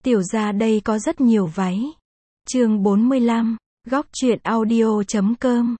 Tiểu gia đây có rất nhiều váy. Chương 45, góc truyện audio.com.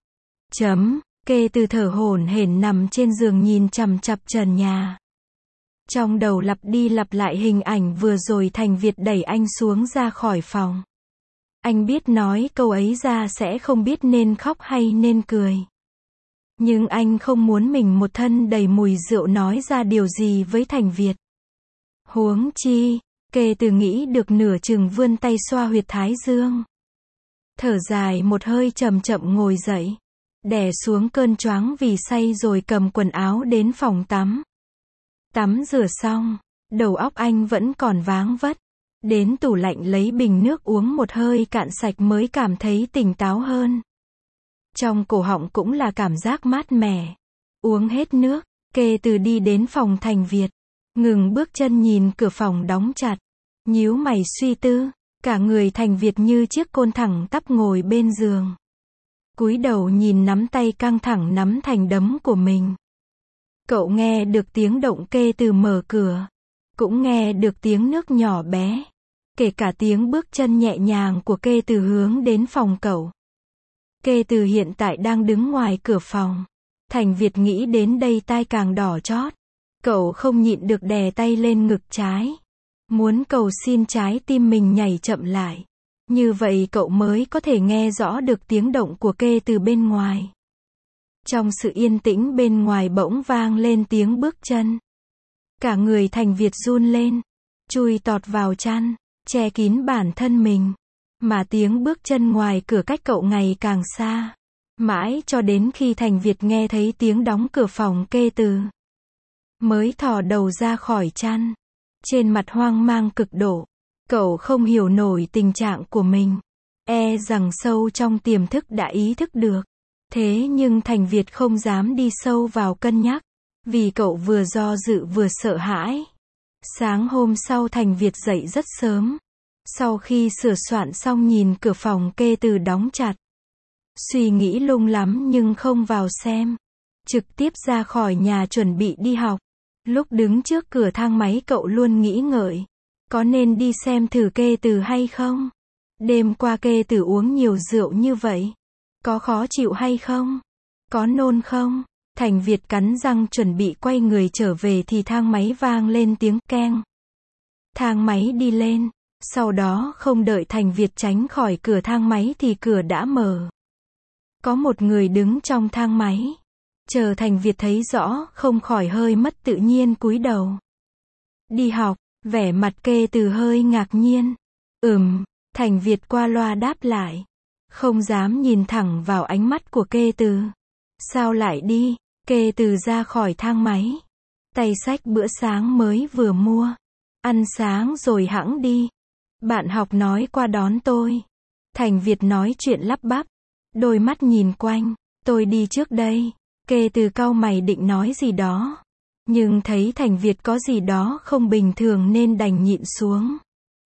Kê từ thở hổn hển nằm trên giường nhìn chằm chằm trần nhà. Trong đầu lặp đi lặp lại hình ảnh vừa rồi Thành Việt đẩy anh xuống ra khỏi phòng. Anh biết nói câu ấy ra sẽ không biết nên khóc hay nên cười. Nhưng anh không muốn mình một thân đầy mùi rượu nói ra điều gì với Thành Việt. Huống chi, Kê từ nghĩ được nửa chừng vươn tay xoa huyệt thái dương. Thở dài một hơi chậm chậm ngồi dậy. Đè xuống cơn choáng vì say rồi cầm quần áo đến phòng tắm. Tắm rửa xong, đầu óc anh vẫn còn váng vất. Đến tủ lạnh lấy bình nước uống một hơi cạn sạch mới cảm thấy tỉnh táo hơn. Trong cổ họng cũng là cảm giác mát mẻ. Uống hết nước, Kê từ đi đến phòng Thành Việt. Ngừng bước chân nhìn cửa phòng đóng chặt. Nhíu mày suy tư, cả người Thành Việt như chiếc côn thẳng tắp ngồi bên giường. Cúi đầu nhìn nắm tay căng thẳng nắm thành đấm của mình. Cậu nghe được tiếng động Kê từ mở cửa. Cũng nghe được tiếng nước nhỏ bé. Kể cả tiếng bước chân nhẹ nhàng của Kê từ hướng đến phòng cậu. Kê từ hiện tại đang đứng ngoài cửa phòng. Thành Việt nghĩ đến đây tai càng đỏ chót. Cậu không nhịn được đè tay lên ngực trái. Muốn cầu xin trái tim mình nhảy chậm lại. Như vậy cậu mới có thể nghe rõ được tiếng động của Kê từ bên ngoài. Trong sự yên tĩnh bên ngoài bỗng vang lên tiếng bước chân. Cả người Thành Việt run lên. Chui tọt vào chăn, che kín bản thân mình. Mà tiếng bước chân ngoài cửa cách cậu ngày càng xa. Mãi cho đến khi Thành Việt nghe thấy tiếng đóng cửa phòng Kê từ. Mới thò đầu ra khỏi chăn. Trên mặt hoang mang cực độ. Cậu không hiểu nổi tình trạng của mình. E rằng sâu trong tiềm thức đã ý thức được. Thế nhưng Thành Việt không dám đi sâu vào cân nhắc. Vì cậu vừa do dự vừa sợ hãi. Sáng hôm sau Thành Việt dậy rất sớm. Sau khi sửa soạn xong nhìn cửa phòng Kê từ đóng chặt. Suy nghĩ lung lắm nhưng không vào xem. Trực tiếp ra khỏi nhà chuẩn bị đi học. Lúc đứng trước cửa thang máy cậu luôn nghĩ ngợi. Có nên đi xem thử Kê từ hay không? Đêm qua Kê từ uống nhiều rượu như vậy. Có khó chịu hay không? Có nôn không? Thành Việt cắn răng chuẩn bị quay người trở về thì thang máy vang lên tiếng keng. Thang máy đi lên. Sau đó không đợi Thành Việt tránh khỏi cửa thang máy thì cửa đã mở. Có một người đứng trong thang máy. Chờ Thành Việt thấy rõ không khỏi hơi mất tự nhiên cúi đầu. Đi học, vẻ mặt Kê từ hơi ngạc nhiên. Thành Việt qua loa đáp lại. Không dám nhìn thẳng vào ánh mắt của Kê từ. Sao lại đi? Kê từ ra khỏi thang máy. Tay xách bữa sáng mới vừa mua. Ăn sáng rồi hẵng đi. Bạn học nói qua đón tôi. Thành Việt nói chuyện lắp bắp. Đôi mắt nhìn quanh. Tôi đi trước đây. Kê từ cau mày định nói gì đó. Nhưng thấy Thành Việt có gì đó không bình thường nên đành nhịn xuống.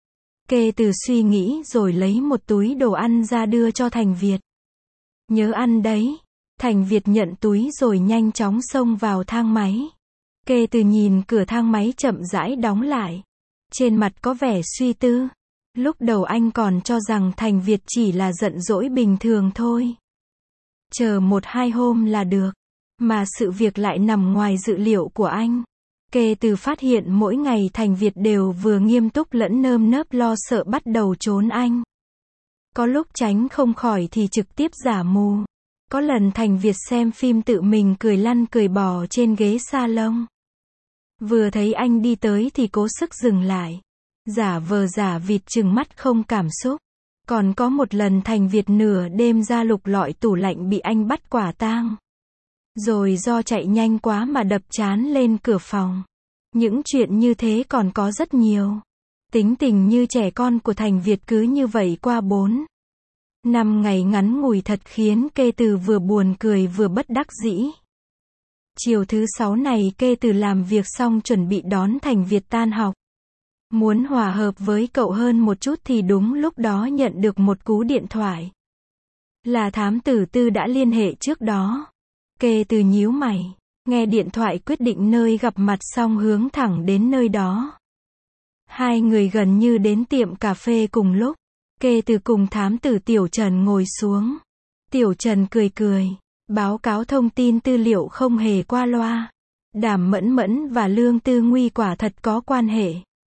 Kê từ suy nghĩ rồi lấy một túi đồ ăn ra đưa cho Thành Việt. Nhớ ăn đấy. Thành Việt nhận túi rồi nhanh chóng xông vào thang máy. Kê từ nhìn cửa thang máy chậm rãi đóng lại. Trên mặt có vẻ suy tư. Lúc đầu anh còn cho rằng Thành Việt chỉ là giận dỗi bình thường thôi. Chờ 1-2 hôm là được. Mà sự việc lại nằm ngoài dự liệu của anh. Kê từ phát hiện mỗi ngày Thành Việt đều vừa nghiêm túc lẫn nơm nớp lo sợ bắt đầu trốn anh. Có lúc tránh không khỏi thì trực tiếp giả mù. Có lần Thành Việt xem phim tự mình cười lăn cười bò trên ghế salon. Vừa thấy anh đi tới thì cố sức dừng lại. Giả vờ giả vịt trừng mắt không cảm xúc. Còn có một lần Thành Việt nửa đêm ra lục lọi tủ lạnh bị anh bắt quả tang. Rồi do chạy nhanh quá mà đập trán lên cửa phòng. Những chuyện như thế còn có rất nhiều. Tính tình như trẻ con của Thành Việt cứ như vậy qua 4-5 ngày ngắn ngủi thật khiến Kê từ vừa buồn cười vừa bất đắc dĩ. Chiều thứ 6 này Kê từ làm việc xong chuẩn bị đón Thành Việt tan học. Muốn hòa hợp với cậu hơn một chút thì đúng lúc đó nhận được một cú điện thoại. Là thám tử Tư đã liên hệ trước đó. Kê từ nhíu mày. Nghe điện thoại quyết định nơi gặp mặt xong hướng thẳng đến nơi đó. Hai người gần như đến tiệm cà phê cùng lúc. Kê Từ cùng thám tử Tiểu Trần ngồi xuống. Tiểu Trần cười cười, báo cáo thông tin tư liệu không hề qua loa. Đàm Mẫn Mẫn và Lương Tư Nguy quả thật có quan hệ.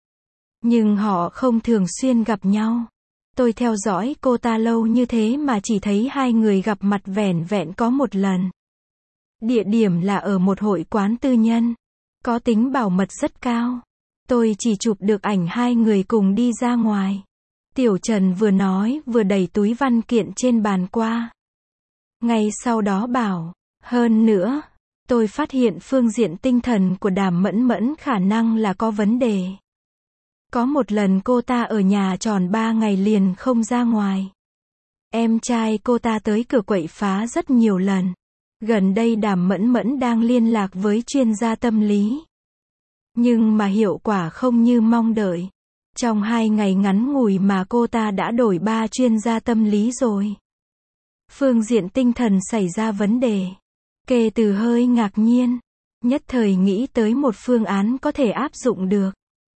Nhưng họ không thường xuyên gặp nhau. Tôi theo dõi cô ta lâu như thế mà chỉ thấy hai người gặp mặt vẻn vẹn có một lần. Địa điểm là ở một hội quán tư nhân. Có tính bảo mật rất cao. Tôi chỉ chụp được ảnh hai người cùng đi ra ngoài. Tiểu Trần vừa nói vừa đẩy túi văn kiện trên bàn qua. Ngay sau đó bảo, hơn nữa, tôi phát hiện phương diện tinh thần của Đàm Mẫn Mẫn khả năng là có vấn đề. Có một lần cô ta ở nhà tròn 3 ngày liền không ra ngoài. Em trai cô ta tới cửa quậy phá rất nhiều lần. Gần đây Đàm Mẫn Mẫn đang liên lạc với chuyên gia tâm lý. Nhưng mà hiệu quả không như mong đợi. Trong 2 ngày ngắn ngủi mà cô ta đã đổi 3 chuyên gia tâm lý rồi. Phương diện tinh thần xảy ra vấn đề. Kê Từ hơi ngạc nhiên. Nhất thời nghĩ tới một phương án có thể áp dụng được.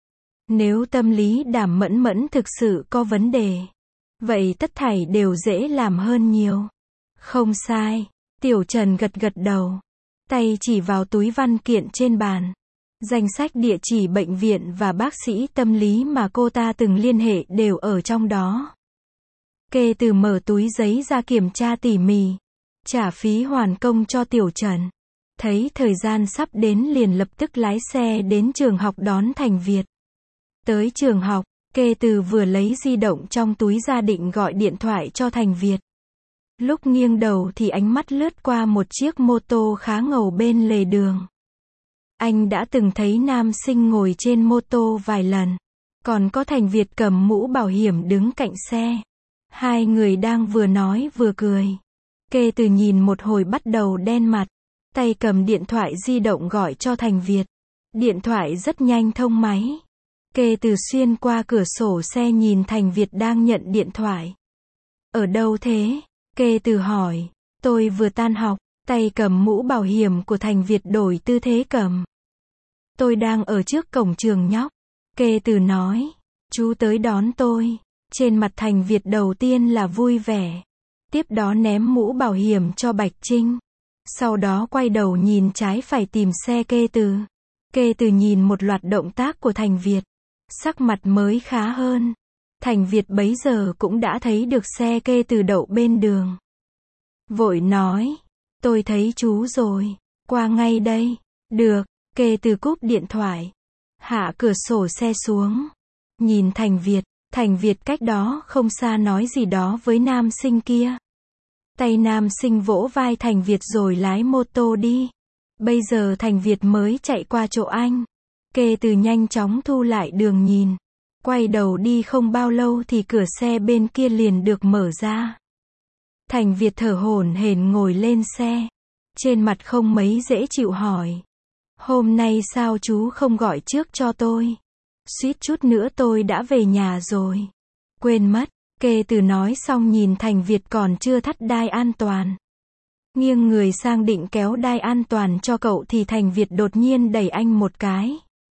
Nếu tâm lý Đàm Mẫn Mẫn thực sự có vấn đề, vậy tất thảy đều dễ làm hơn nhiều. Không sai. Tiểu Trần gật gật đầu. Tay chỉ vào túi văn kiện trên bàn. Danh sách địa chỉ bệnh viện và bác sĩ tâm lý mà cô ta từng liên hệ đều ở trong đó. Kê Từ mở túi giấy ra kiểm tra tỉ mỉ. Trả phí hoàn công cho Tiểu Trần. Thấy thời gian sắp đến liền lập tức lái xe đến trường học đón Thành Việt. Tới trường học, Kê Từ vừa lấy di động trong túi ra định gọi điện thoại cho Thành Việt. Lúc nghiêng đầu thì ánh mắt lướt qua một chiếc mô tô khá ngầu bên lề đường. Anh đã từng thấy nam sinh ngồi trên mô tô vài lần. Còn có Thành Việt cầm mũ bảo hiểm đứng cạnh xe. Hai người đang vừa nói vừa cười. Kê Từ nhìn một hồi bắt đầu đen mặt. Tay cầm điện thoại di động gọi cho Thành Việt. Điện thoại rất nhanh thông máy. Kê Từ xuyên qua cửa sổ xe nhìn Thành Việt đang nhận điện thoại. Ở đâu thế? Kê Từ hỏi. Tôi vừa tan học. Tay cầm mũ bảo hiểm của Thành Việt đổi tư thế cầm. Tôi đang ở trước cổng trường nhóc. Kê Từ nói. Chú tới đón tôi. Trên mặt Thành Việt đầu tiên là vui vẻ. Tiếp đó ném mũ bảo hiểm cho Bạch Trinh. Sau đó quay đầu nhìn trái phải tìm xe Kê Từ. Kê Từ nhìn một loạt động tác của Thành Việt. Sắc mặt mới khá hơn. Thành Việt bấy giờ cũng đã thấy được xe Kê Từ đậu bên đường. Vội nói. Tôi thấy chú rồi. Qua ngay đây. Được. Kê Từ cúp điện thoại. Hạ cửa sổ xe xuống. Nhìn Thành Việt. Thành Việt cách đó không xa nói gì đó với nam sinh kia. Tay nam sinh vỗ vai Thành Việt rồi lái mô tô đi. Bây giờ Thành Việt mới chạy qua chỗ anh. Kê Từ nhanh chóng thu lại đường nhìn. Quay đầu đi không bao lâu thì cửa xe bên kia liền được mở ra. Thành Việt thở hổn hển ngồi lên xe. Trên mặt không mấy dễ chịu hỏi. Hôm nay sao chú không gọi trước cho tôi? Suýt chút nữa tôi đã về nhà rồi. Quên mất. Kê Từ nói xong nhìn Thành Việt còn chưa thắt đai an toàn. Nghiêng người sang định kéo đai an toàn cho cậu thì Thành Việt đột nhiên đẩy anh một cái.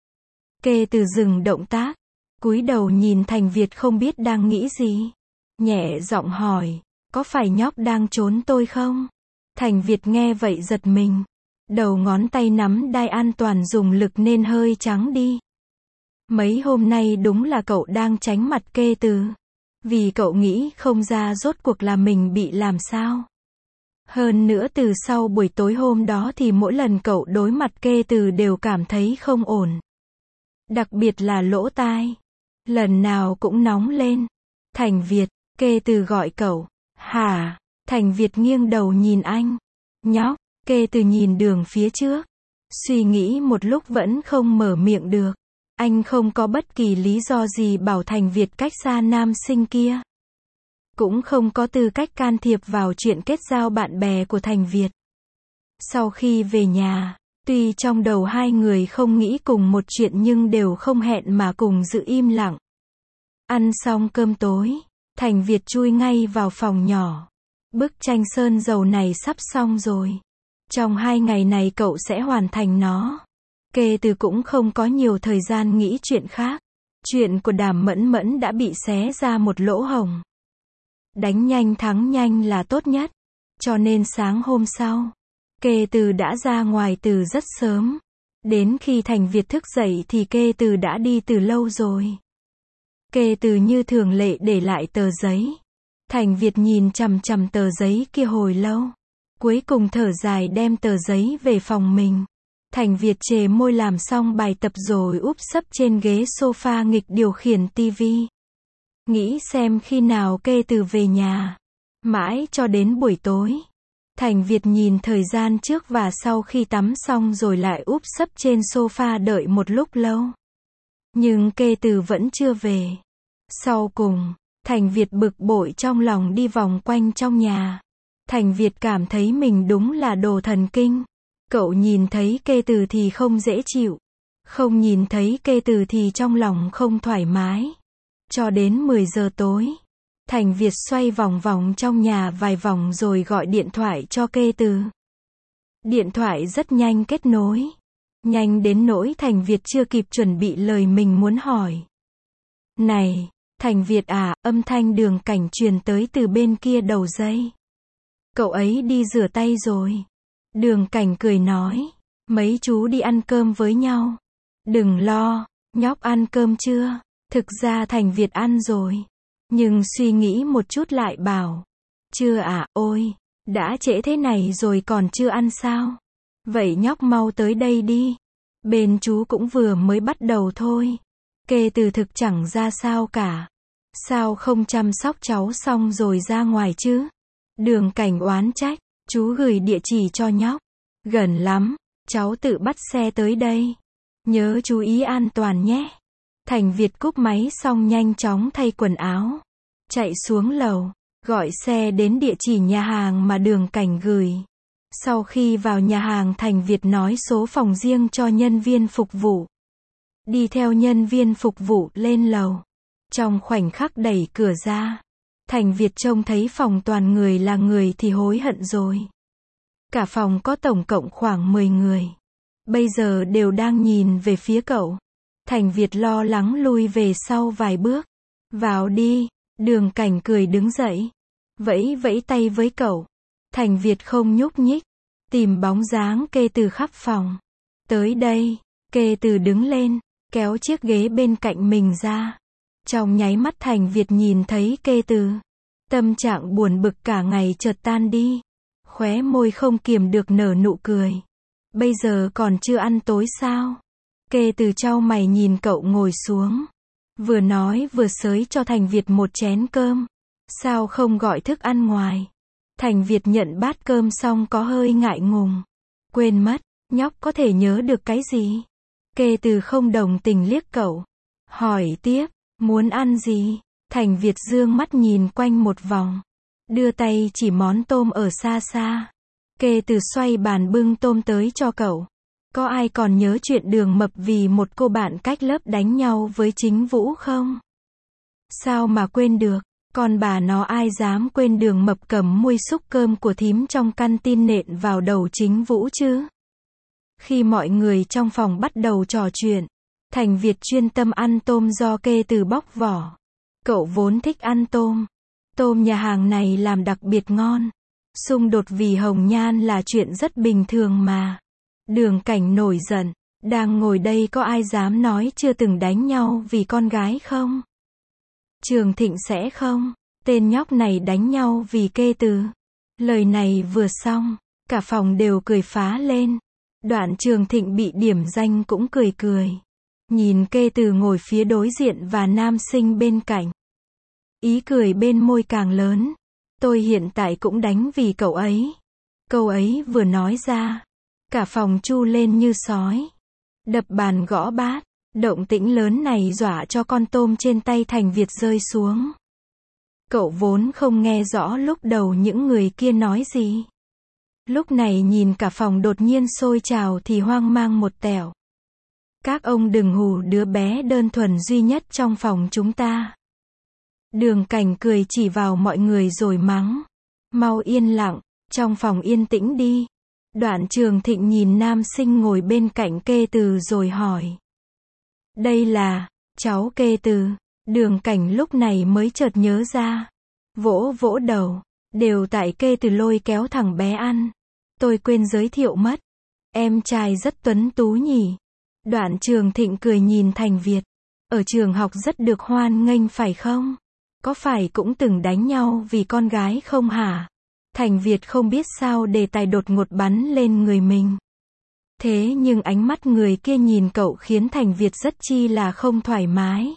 Kê Từ dừng động tác. Cúi đầu nhìn Thành Việt không biết đang nghĩ gì. Nhẹ giọng hỏi. Có phải nhóc đang trốn tôi không? Thành Việt nghe vậy giật mình. Đầu ngón tay nắm đai an toàn dùng lực nên hơi trắng đi. Mấy hôm nay đúng là cậu đang tránh mặt Kê Từ. Vì cậu nghĩ không ra rốt cuộc là mình bị làm sao. Hơn nữa từ sau buổi tối hôm đó thì mỗi lần cậu đối mặt Kê Từ đều cảm thấy không ổn. Đặc biệt là lỗ tai. Lần nào cũng nóng lên. Thành Việt. Kê Từ gọi cậu. Hả? Thành Việt nghiêng đầu nhìn anh. Nhóc. Kê Từ nhìn đường phía trước. Suy nghĩ một lúc vẫn không mở miệng được. Anh không có bất kỳ lý do gì bảo Thành Việt cách xa nam sinh kia. Cũng không có tư cách can thiệp vào chuyện kết giao bạn bè của Thành Việt. Sau khi về nhà, tuy trong đầu hai người không nghĩ cùng một chuyện nhưng đều không hẹn mà cùng giữ im lặng. Ăn xong cơm tối, Thành Việt chui ngay vào phòng nhỏ. Bức tranh sơn dầu này sắp xong rồi. Trong 2 ngày này cậu sẽ hoàn thành nó. Kê Từ cũng không có nhiều thời gian nghĩ chuyện khác. Chuyện của Đàm Mẫn Mẫn đã bị xé ra một lỗ hổng. Đánh nhanh thắng nhanh là tốt nhất. Cho nên sáng hôm sau, Kê Từ đã ra ngoài từ rất sớm. Đến khi Thành Việt thức dậy thì Kê Từ đã đi từ lâu rồi. Kê Từ như thường lệ để lại tờ giấy. Thành Việt nhìn chằm chằm tờ giấy kia hồi lâu. Cuối cùng thở dài đem tờ giấy về phòng mình. Thành Việt chề môi làm xong bài tập rồi úp sấp trên ghế sofa nghịch điều khiển tivi. Nghĩ xem khi nào Kê Từ về nhà. Mãi cho đến buổi tối. Thành Việt nhìn thời gian trước và sau khi tắm xong rồi lại úp sấp trên sofa đợi một lúc lâu. Nhưng Kê Từ vẫn chưa về. Sau cùng, Thành Việt bực bội trong lòng đi vòng quanh trong nhà. Thành Việt cảm thấy mình đúng là đồ thần kinh. Cậu nhìn thấy Kê Từ thì không dễ chịu. Không nhìn thấy Kê Từ thì trong lòng không thoải mái. Cho đến 10 giờ tối. Thành Việt xoay vòng vòng trong nhà vài vòng rồi gọi điện thoại cho Kê Từ. Điện thoại rất nhanh kết nối. Nhanh đến nỗi Thành Việt chưa kịp chuẩn bị lời mình muốn hỏi. Này, Thành Việt à, âm thanh Đường Cảnh truyền tới từ bên kia đầu dây. Cậu ấy đi rửa tay rồi. Đường Cảnh cười nói. Mấy chú đi ăn cơm với nhau. Đừng lo, nhóc ăn cơm chưa? Thực ra Thành Việt ăn rồi. Nhưng suy nghĩ một chút lại bảo. Chưa à, ôi, đã trễ thế này rồi còn chưa ăn sao? Vậy nhóc mau tới đây đi. Bên chú cũng vừa mới bắt đầu thôi. Kê Từ thực chẳng ra sao cả. Sao không chăm sóc cháu xong rồi ra ngoài chứ? Đường Cảnh oán trách. Chú gửi địa chỉ cho nhóc. Gần lắm, cháu tự bắt xe tới đây. Nhớ chú ý an toàn nhé. Thành Việt cúp máy xong nhanh chóng thay quần áo. Chạy xuống lầu, gọi xe đến địa chỉ nhà hàng mà Đường Cảnh gửi. Sau khi vào nhà hàng Thành Việt nói số phòng riêng cho nhân viên phục vụ. Đi theo nhân viên phục vụ lên lầu. Trong khoảnh khắc đẩy cửa ra, Thành Việt trông thấy phòng toàn người là người thì hối hận rồi. Cả phòng có tổng cộng khoảng 10 người. Bây giờ đều đang nhìn về phía cậu. Thành Việt lo lắng lui về sau vài bước. Vào đi, Đường Cảnh cười đứng dậy. Vẫy vẫy tay với cậu. Thành Việt không nhúc nhích. Tìm bóng dáng Kê Từ khắp phòng. Tới đây, Kê Từ đứng lên, kéo chiếc ghế bên cạnh mình ra. Trong nháy mắt Thành Việt nhìn thấy Kê Từ. Tâm trạng buồn bực cả ngày chợt tan đi. Khóe môi không kiềm được nở nụ cười. Bây giờ còn chưa ăn tối sao? Kê Từ chau mày nhìn cậu ngồi xuống. Vừa nói vừa xới cho Thành Việt một chén cơm. Sao không gọi thức ăn ngoài? Thành Việt nhận bát cơm xong có hơi ngại ngùng. Quên mất, nhóc có thể nhớ được cái gì? Kê Từ không đồng tình liếc cậu. Hỏi tiếp, muốn ăn gì? Thành Việt dương mắt nhìn quanh một vòng. Đưa tay chỉ món tôm ở xa xa. Kê Từ xoay bàn bưng tôm tới cho cậu. Có ai còn nhớ chuyện Đường Mập vì một cô bạn cách lớp đánh nhau với Chính Vũ không? Sao mà quên được? Con bà nó ai dám quên Đường Mập cầm muôi xúc cơm của thím trong căn tin nện vào đầu Chính Vũ chứ? Khi mọi người trong phòng bắt đầu trò chuyện, Thành Việt chuyên tâm ăn tôm do Kê Từ bóc vỏ. Cậu vốn thích ăn tôm. Tôm nhà hàng này làm đặc biệt ngon. Xung đột vì hồng nhan là chuyện rất bình thường mà. Đường Cảnh nổi giận. Đang ngồi đây có ai dám nói chưa từng đánh nhau vì con gái không? Trường Thịnh sẽ không? Tên nhóc này đánh nhau vì Kê Từ. Lời này vừa xong, cả phòng đều cười phá lên. Đoạn Trường Thịnh bị điểm danh cũng cười cười. Nhìn Kê Từ ngồi phía đối diện và nam sinh bên cạnh. Ý cười bên môi càng lớn. Tôi hiện tại cũng đánh vì cậu ấy. Câu ấy vừa nói ra, cả phòng chu lên như sói. Đập bàn gõ bát. Động tĩnh lớn này dọa cho con tôm trên tay Thành Việt rơi xuống. Cậu vốn không nghe rõ lúc đầu những người kia nói gì. Lúc này nhìn cả phòng đột nhiên sôi trào thì hoang mang một tẹo. Các ông đừng hù đứa bé đơn thuần duy nhất trong phòng chúng ta. Đường Cảnh cười chỉ vào mọi người rồi mắng. Mau yên lặng, trong phòng yên tĩnh đi. Đoạn Trường Thịnh nhìn nam sinh ngồi bên cạnh Kê Từ rồi hỏi. Đây là, Cháu kê từ. Đường Cảnh lúc này mới chợt nhớ ra. Vỗ vỗ đầu. Đều tại kê từ lôi kéo thằng bé ăn. Tôi quên giới thiệu mất. Em trai rất tuấn tú nhỉ. Đoạn Trường Thịnh cười nhìn Thành Việt. Ở trường học rất được hoan nghênh phải không? Có phải cũng từng đánh nhau vì con gái không hả? Thành Việt không biết sao đề tài đột ngột bắn lên người mình. Thế nhưng ánh mắt người kia nhìn cậu khiến Thành Việt rất chi là không thoải mái.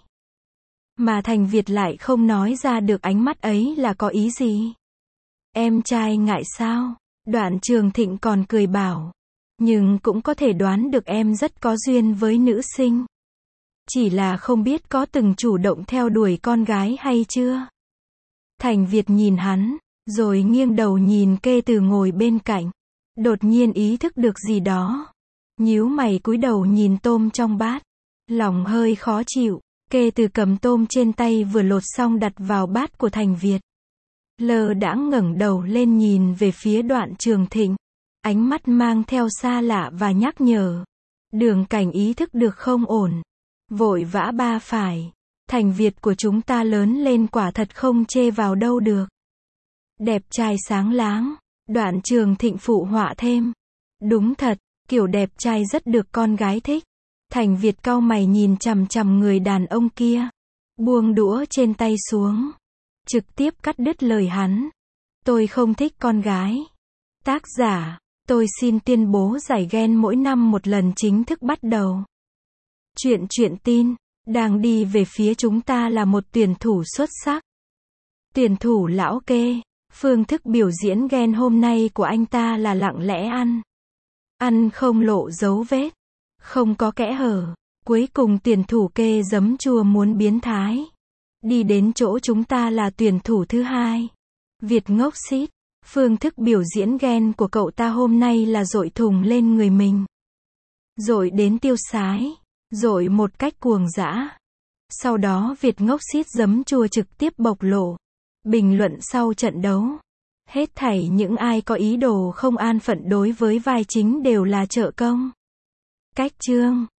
Mà Thành Việt lại không nói ra được ánh mắt ấy là có ý gì. Em trai ngại sao? Đoạn Trường Thịnh còn cười bảo. Nhưng cũng có thể đoán được em rất có duyên với nữ sinh. Chỉ là không biết có từng chủ động theo đuổi con gái hay chưa? Thành Việt nhìn hắn, rồi nghiêng đầu nhìn kê từ ngồi bên cạnh. Đột nhiên ý thức được gì đó. Nhíu mày cúi đầu nhìn tôm trong bát. Lòng hơi khó chịu, kê từ cầm tôm trên tay vừa lột xong đặt vào bát của Thành Việt. Lơ đãng ngẩng đầu lên nhìn về phía Đoạn Trường Thịnh. Ánh mắt mang theo xa lạ và nhắc nhở. Đường Cảnh ý thức được không ổn. Vội vã ba phải. Thành Việt của chúng ta lớn lên quả thật không chê vào đâu được. Đẹp trai sáng láng. Đoạn Trường Thịnh phụ họa thêm. Đúng thật, kiểu đẹp trai rất được con gái thích. Thành Việt cau mày nhìn chằm chằm người đàn ông kia. Buông đũa trên tay xuống. Trực tiếp cắt đứt lời hắn. Tôi không thích con gái. Tác giả, tôi xin tuyên bố giải ghen mỗi năm một lần chính thức bắt đầu. Truyện tin, đang đi về phía chúng ta là một tuyển thủ xuất sắc. Tuyển thủ lão kê, phương thức biểu diễn ghen hôm nay của anh ta là lặng lẽ ăn. Ăn không lộ dấu vết, không có kẽ hở. Cuối cùng tuyển thủ kê giấm chua muốn biến thái. Đi đến chỗ chúng ta là tuyển thủ thứ hai. Việt ngốc xít. Phương thức biểu diễn ghen của cậu ta hôm nay là dội thùng lên người mình. Dội đến tiêu sái. Dội một cách cuồng dã. Sau đó Việt ngốc xít giấm chua trực tiếp bộc lộ. Bình luận sau trận đấu. Hết thảy những ai có ý đồ không an phận đối với vai chính đều là trợ công. Cách chương